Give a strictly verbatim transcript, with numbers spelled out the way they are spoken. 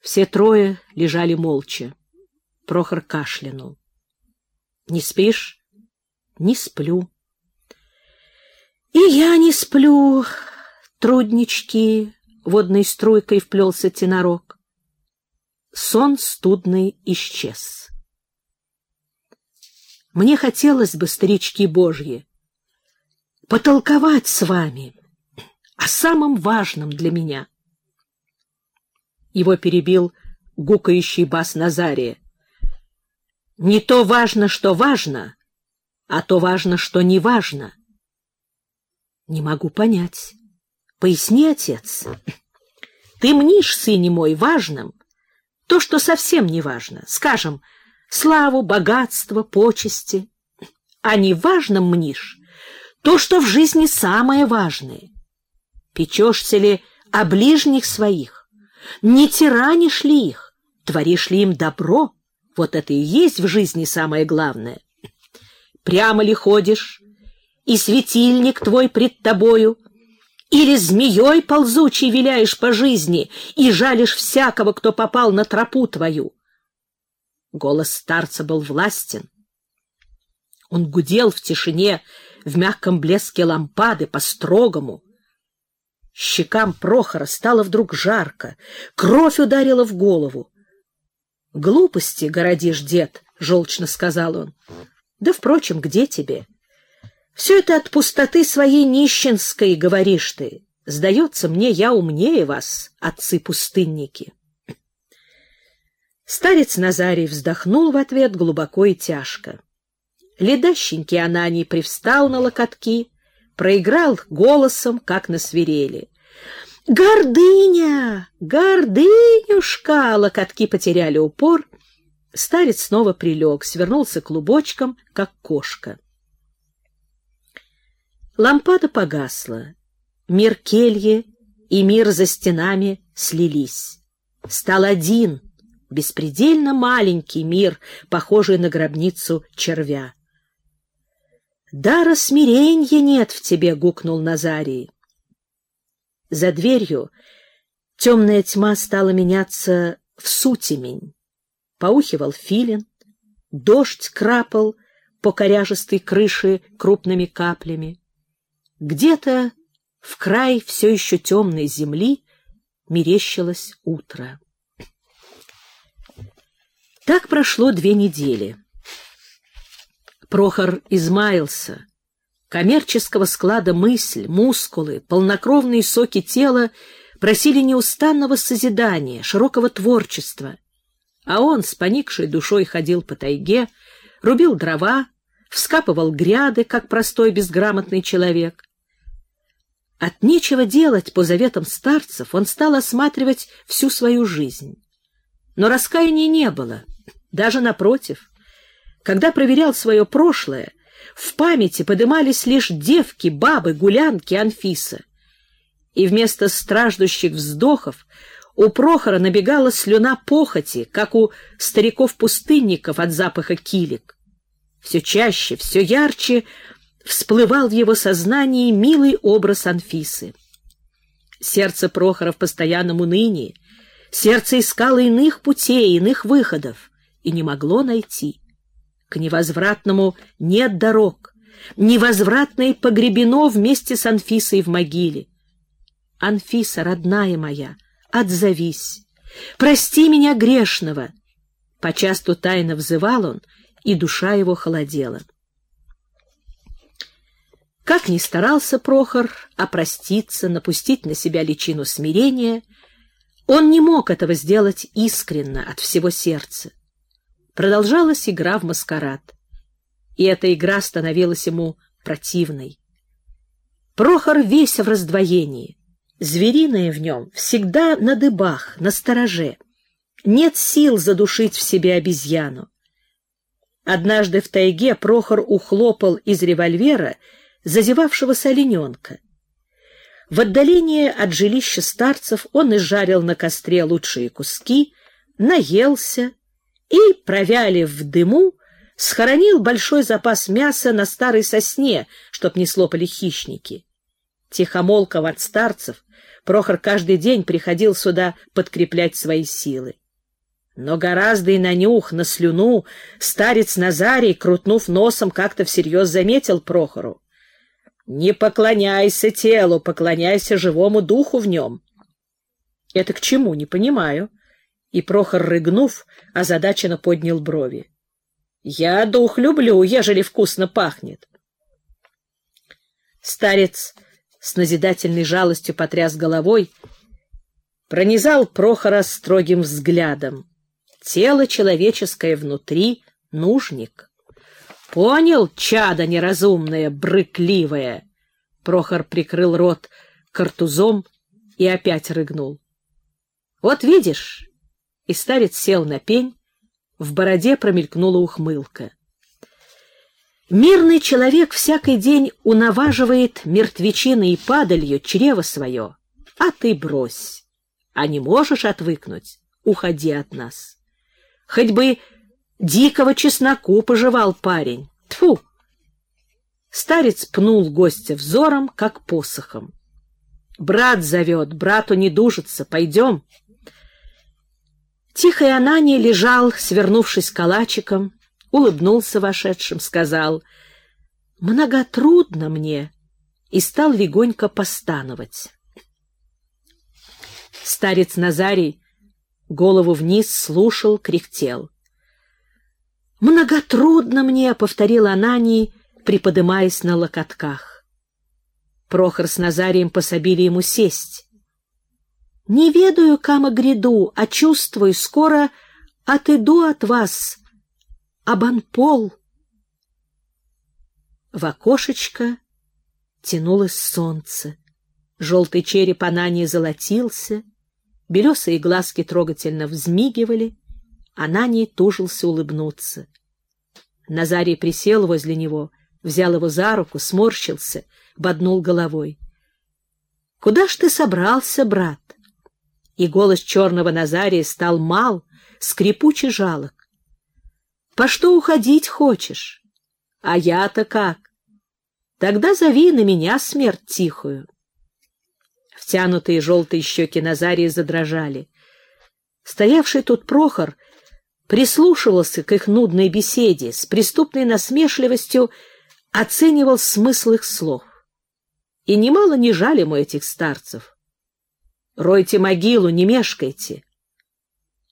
Все трое лежали молча. Прохор кашлянул. — Не спишь? — Не сплю. — И я не сплю, труднички, — водной струйкой вплелся тенорок. Сон студный исчез. Мне хотелось бы, старички божьи, потолковать с вами о самом важном для меня. Его перебил гукающий бас Назария. Не то важно, что важно, а то важно, что не важно. Не могу понять. Поясни, отец. Ты мнишь, сыне мой, важным то, что совсем не важно. Скажем, славу, богатство, почести. А не важным мнишь то, что в жизни самое важное. Печешься ли о ближних своих? Не тиранишь ли их? Творишь ли им добро? Вот это и есть в жизни самое главное. Прямо ли ходишь, и светильник твой пред тобою, или змеей ползучей виляешь по жизни и жалишь всякого, кто попал на тропу твою? Голос старца был властен. Он гудел в тишине, в мягком блеске лампады, по-строгому. Щекам Прохора стало вдруг жарко, кровь ударила в голову. — Глупости городишь, дед, — желчно сказал он. — Да, впрочем, где тебе? Все это от пустоты своей нищенской, говоришь ты. Сдается мне, я умнее вас, отцы-пустынники. Старец Назарий вздохнул в ответ глубоко и тяжко. Ледащенький Ананий привстал на локотки, проиграл голосом, как на свирели. «Гордыня! Гордынюшка!» Локотки потеряли упор. Старец снова прилег, свернулся клубочком, как кошка. Лампада погасла. Мир кельи и мир за стенами слились. Стал один, беспредельно маленький мир, похожий на гробницу червя. «Дара смиренья нет в тебе», — гукнул Назарий. За дверью темная тьма стала меняться в сутемень. Поухивал филин, дождь крапал по коряжестой крыше крупными каплями. Где-то в край все еще темной земли мерещилось утро. Так прошло две недели. Прохор измаялся. Коммерческого склада мысль, мускулы, полнокровные соки тела просили неустанного созидания, широкого творчества. А он с поникшей душой ходил по тайге, рубил дрова, вскапывал гряды, как простой безграмотный человек. От нечего делать по заветам старцев он стал осматривать всю свою жизнь. Но раскаяния не было, даже напротив. Когда проверял свое прошлое, в памяти подымались лишь девки, бабы, гулянки, Анфиса. И вместо страждущих вздохов у Прохора набегала слюна похоти, как у стариков-пустынников от запаха килек. Все чаще, все ярче всплывал в его сознании милый образ Анфисы. Сердце Прохора в постоянном унынии, сердце искало иных путей, иных выходов, и не могло найти. К невозвратному нет дорог, невозвратное погребено вместе с Анфисой в могиле. Анфиса, родная моя, отзовись, прости меня грешного. Почасту тайно взывал он, и душа его холодела. Как ни старался Прохор опроститься, напустить на себя личину смирения, он не мог этого сделать искренно, от всего сердца. Продолжалась игра в маскарад, и эта игра становилась ему противной. Прохор весь в раздвоении, звериное в нем всегда на дыбах, на стороже. Нет сил задушить в себе обезьяну. Однажды в тайге Прохор ухлопал из револьвера зазевавшегося олененка. В отдалении от жилища старцев он изжарил на костре лучшие куски, наелся и, провялив в дыму, схоронил большой запас мяса на старой сосне, чтоб не слопали хищники. Тихомолком от старцев Прохор каждый день приходил сюда подкреплять свои силы. Но гораздо и на нюх, на слюну старец Назарий, крутнув носом, как-то всерьез заметил Прохору: «Не поклоняйся телу, поклоняйся живому духу в нем». «Это к чему? Не понимаю». И Прохор, рыгнув, озадаченно поднял брови. «Я дух люблю, ежели вкусно пахнет». Старец с назидательной жалостью потряс головой, пронизал Прохора строгим взглядом. Тело человеческое внутри — нужник. «Понял, чадо неразумное, брыкливое!» Прохор прикрыл рот картузом и опять рыгнул. «Вот видишь!» И старец сел на пень, в бороде промелькнула ухмылка. «Мирный человек всякий день унаваживает мертвечиной и падалью чрево свое, а ты брось. А не можешь отвыкнуть — уходи от нас. Хоть бы дикого чесноку пожевал парень. Тьфу!» Старец пнул гостя взором, как посохом. «Брат зовет, брату не дужится, пойдем». Тихий Ананий лежал, свернувшись калачиком, улыбнулся вошедшим, сказал: «Многотрудно мне», и стал легонько постановать. Старец Назарий голову вниз слушал, кряхтел. «Многотрудно мне», — повторил Ананий, приподымаясь на локотках. Прохор с Назарием пособили ему сесть. «Не ведаю, кама гряду, а чувствую, скоро отойду от вас, обанпол». В окошечко тянулось солнце. Желтый череп Анании золотился, белесые глазки трогательно взмигивали. Ананий тужился улыбнуться. Назарий присел возле него, взял его за руку, сморщился, боднул головой. «Куда ж ты собрался, брат?» И голос черного Назария стал мал, скрипучий жалок. «По что уходить хочешь? А я-то как? Тогда зови на меня смерть тихую». Втянутые желтые щеки Назария задрожали. Стоявший тут Прохор прислушивался к их нудной беседе, с преступной насмешливостью оценивал смысл их слов. И немало не жаль ему этих старцев. «Ройте могилу, не мешкайте.